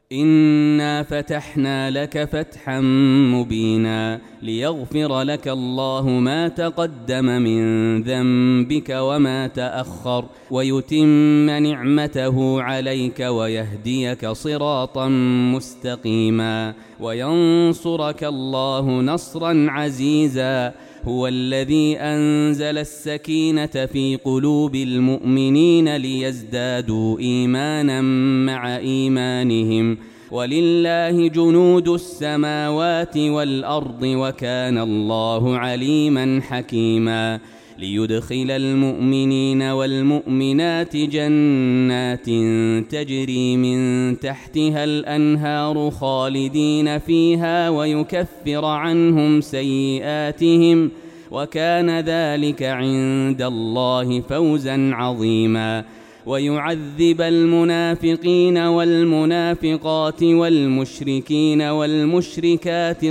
إنا فتحنا لك فتحا مبينا ليغفر لك الله ما تقدم من ذنبك وما تأخر ويتم نعمته عليك ويهديك صراطا مستقيما وينصرك الله نصرا عزيزا. هو الذي أنزل السكينة في قلوب المؤمنين ليزدادوا إيمانا مع إيمانهم ولله جنود السماوات والأرض وكان الله عليما حكيما. ليدخل المؤمنين والمؤمنات جنات تجري من تحتها الأنهار خالدين فيها ويكفر عنهم سيئاتهم وكان ذلك عند الله فوزا عظيما. ويعذب المنافقين والمنافقات والمشركين والمشركات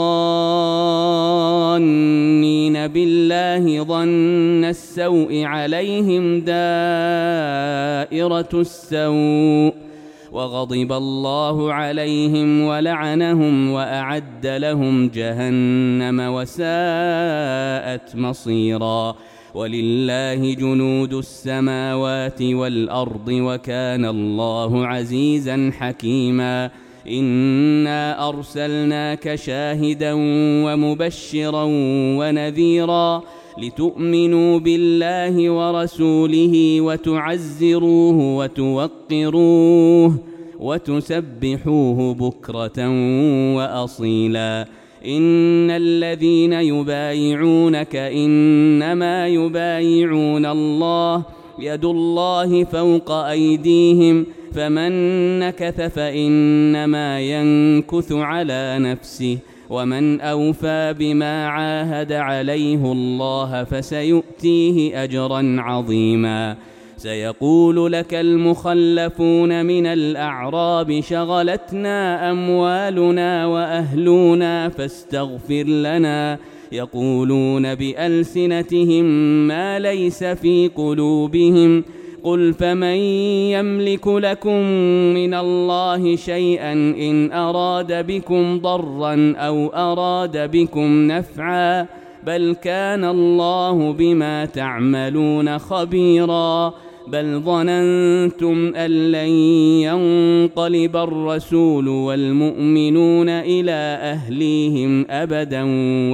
الظانين بالله ظن السوء عليهم دائرة السوء وغضب الله عليهم ولعنهم وأعد لهم جهنم وساءت مصيرا. ولله جنود السماوات والأرض وكان الله عزيزا حكيما. إنا أرسلناك شاهدا ومبشرا ونذيرا لتؤمنوا بالله ورسوله وتعزروه وتوقروه وتسبحوه بكرة وأصيلا. إن الذين يبايعونك إنما يبايعون الله يد الله فوق أيديهم فمن نكث فإنما ينكث على نفسه ومن أوفى بما عاهد عليه الله فسيؤتيه أجرا عظيما. سيقول لك المخلفون من الأعراب شغلتنا أموالنا وأهلنا فاستغفر لنا يقولون بألسنتهم ما ليس في قلوبهم قل فمن يملك لكم من الله شيئا إن أراد بكم ضرا أو أراد بكم نفعا بل كان الله بما تعملون خبيرا. بل ظننتم أن لن ينقلب الرسول والمؤمنون إلى أهليهم أبدا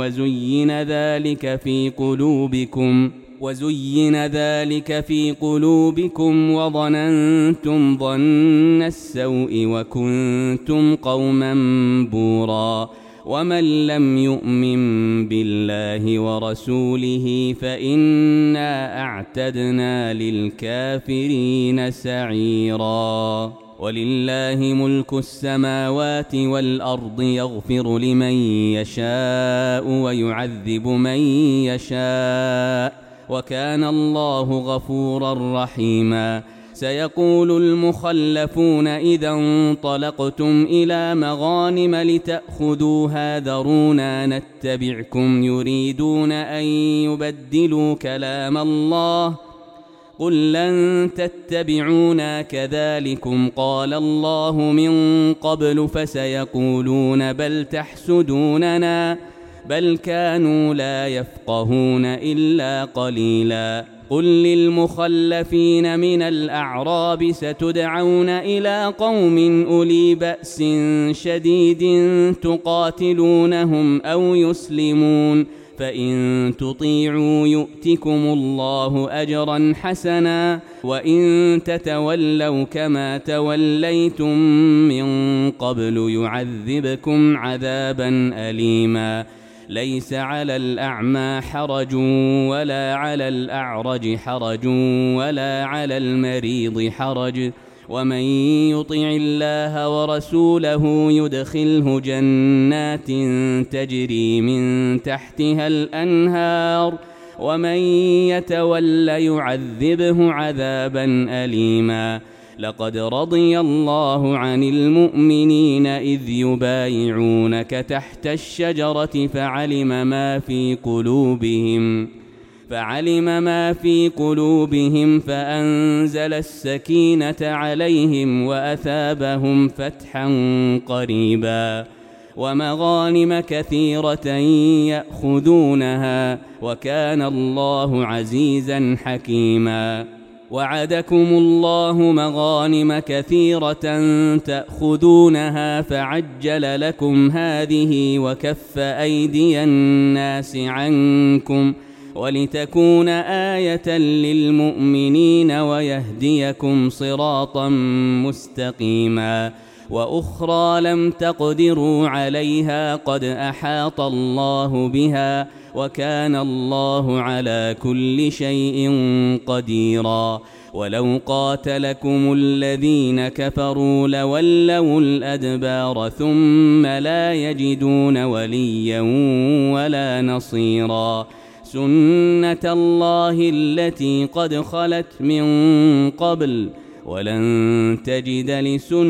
وزين ذلك في قلوبكم وظننتم ظن السوء وكنتم قوما بورا. ومن لم يؤمن بالله ورسوله فإنا أعتدنا للكافرين سعيرا. ولله ملك السماوات والأرض يغفر لمن يشاء ويعذب من يشاء وكان الله غفورا رحيما. سيقول المخلفون إذا انطلقتم إلى مغانم لتأخذوها ذرونا نتبعكم يريدون أن يبدلوا كلام الله قل لن تتبعونا كذلكم قال الله من قبل فسيقولون بل تحسدوننا بل كانوا لا يفقهون إلا قليلا. قل للمخلفين من الأعراب ستدعون إلى قوم أولي بأس شديد تقاتلونهم أو يسلمون فإن تطيعوا يؤتكم الله أجرا حسنا وإن تتولوا كما توليتم من قبل يعذبكم عذابا أليما. ليس على الأعمى حرج ولا على الأعرج حرج ولا على المريض حرج ومن يطع الله ورسوله يدخله جنات تجري من تحتها الأنهار ومن يتول يعذبه عذابا أليما. لقد رضي الله عن المؤمنين إذ يبايعونك تحت الشجرة فعلم ما في قلوبهم فأنزل السكينة عليهم وأثابهم فتحا قريبا ومغانم كثيرة يأخذونها وكان الله عزيزا حكيما. وعدكم الله مغانم كثيرة تأخذونها فعجل لكم هذه وكف أيدي الناس عنكم ولتكون آية للمؤمنين ويهديكم صراطا مستقيما. وأخرى لم تقدروا عليها قد أحاط الله بها وكان الله على كل شيء قديرا. ولو قاتلكم الذين كفروا لولوا الأدبار ثم لا يجدون وليا ولا نصيرا. سنة الله التي قد خلت من قبل ولن تجد لسنة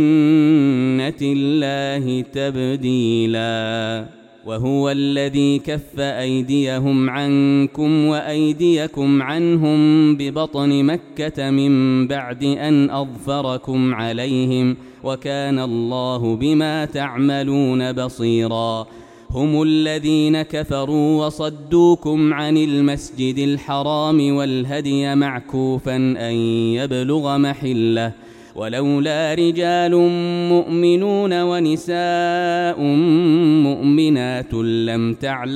الله تبديلا. وهو الذي كف أيديهم عنكم وأيديكم عنهم ببطن مكة من بعد أن أظفركم عليهم وكان الله بما تعملون بصيرا. هم الذين كفروا وصدوكم عن المسجد الحرام والهدي معكوفا أن يبلغ محله ولولا رجال مؤمنون ونساء مؤمنات لم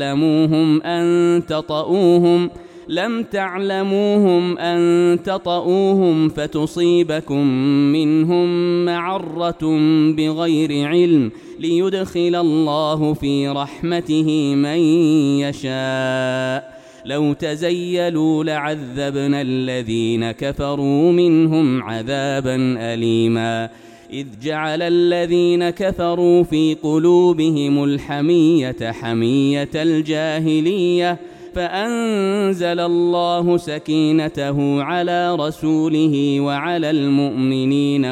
تعلموهم أن تطؤوهم فتصيبكم منهم معرة بغير علم ليدخل الله في رحمته من يشاء. لو تزيلوا لعذبنا الذين كفروا منهم عذابا أليما. إذ جعل الذين كفروا في قلوبهم الحمية حمية الجاهلية فأنزل الله سكينته على رسوله وعلى المؤمنين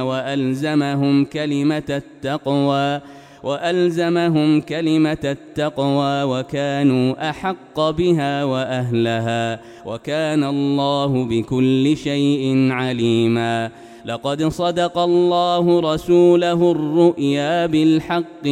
وألزمهم كلمة التقوى وكانوا أحق بها وأهلها وكان الله بكل شيء عليما. لقد صدق الله رسوله الرؤيا بالحق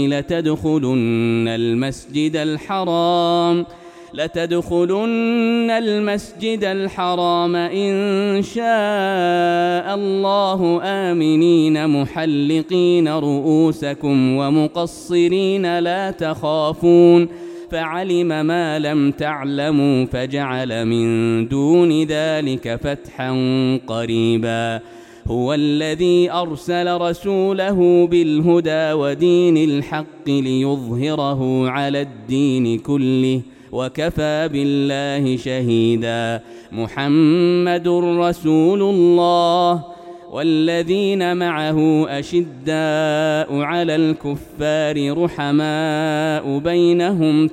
لتدخلن المسجد الحرام إن شاء الله آمنين محلقين رؤوسكم ومقصرين لا تخافون فعلم ما لم تعلموا فجعل من دون ذلك فتحا قريبا. هو الذي أرسل رسوله بالهدى ودين الحق ليظهره على الدين كله وكفى بالله شهيدا. محمد رسول الله والذين معه أشداء على الكفار رحماء بينهم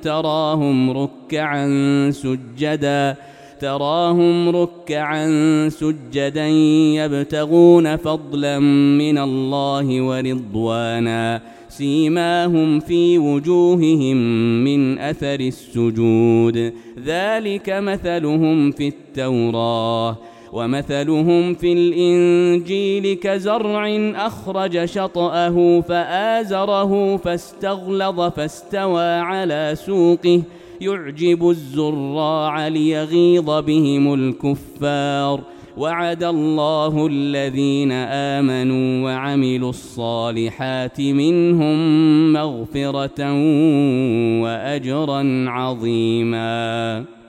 تراهم ركعا سجدا يبتغون فضلا من الله ورضوانا سيماهم في وجوههم من أثر السجود ذلك مثلهم في التوراة ومثلهم في الإنجيل كزرع أخرج شطأه فآزره فاستغلظ فاستوى على سوقه يعجب الزراع ليغيظ بهم الكفار. وعد الله الذين آمنوا وعملوا الصالحات منهم مغفرة وأجرا عظيما.